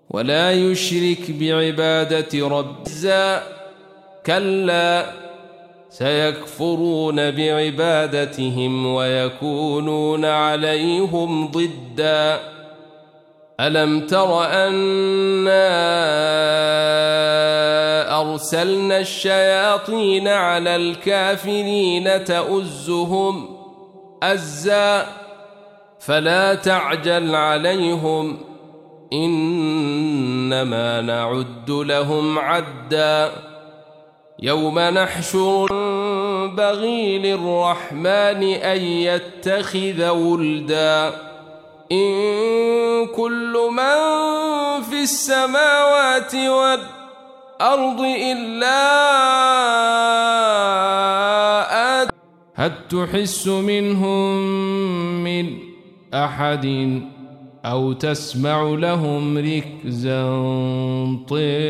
ولا يشرك بعبادة ربه كلا سيكفرون بعبادتهم ويكونون عليهم ضدا ألم تر أنا أرسلنا الشياطين على الكافرين تؤزهم أزا فلا تعجل عليهم إنما نعد لهم عدا يوم نحشر بغي للرحمن أن يتخذ ولدا إن كل من في السماوات والأرض إلا آت هل تحس منهم من أحد أو تسمع لهم ركزا طيب